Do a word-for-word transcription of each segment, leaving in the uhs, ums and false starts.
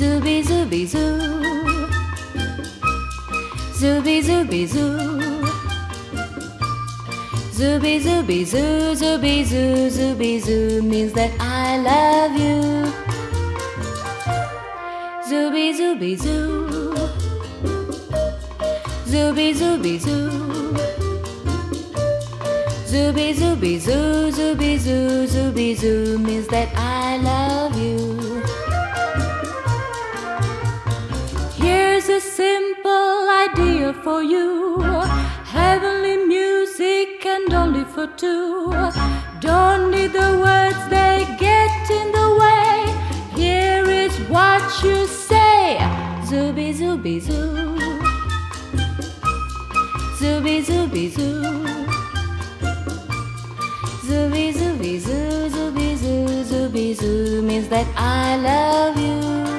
Zooby zooby zoo. Zooby zooby zoo. Zooby zooby zoo, zooby zoo, zooby zoo means that I love you. Zooby zooby zoo. Zooby zooby zoo. Zooby zooby zoo, zooby zoo, zooby zoo means that I love you. Here's a simple idea for you. Heavenly music and only for two. Don't need the words, they get in the way. Here is what you say. Zooby zooby zoo. Zooby zooby zoo. Zooby zooby zoo, zooby zoo, zooby zoo means that I love you.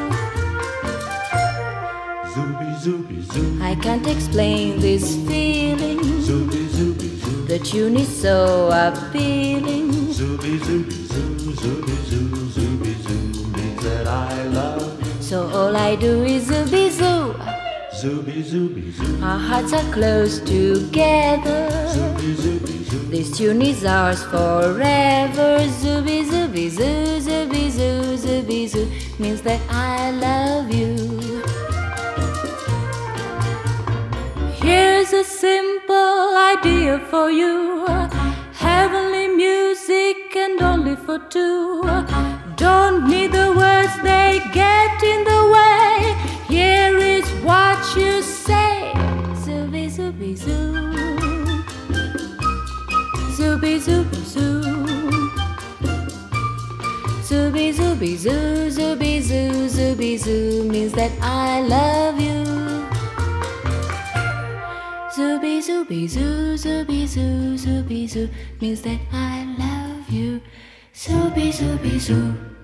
Zooby zooby zoo. I can't explain this feeling. Zooby zooby zoo. The tune is so appealing. Zooby zooby zoo, zooby zoo, zooby zoo means that I love you. So all I do is zooby zoo. Zooby zooby zoo. Our hearts are close together. Zooby zooby zoo. This tune is ours forever. Zooby zooby zoo, zooby zoo, zooby zoo means that I love you. Here's a simple idea for you. Heavenly music and only for two. Don't need the words, they get in the way. Here is what you say. Zooby zooby zoo. Zooby zooby zoo. Zooby zooby zoo, zooby zoo, zooby zoo means that I love you. Zooby zooby zoo, zooby zoo, zooby zoo means that I love you. Zooby zooby zoo.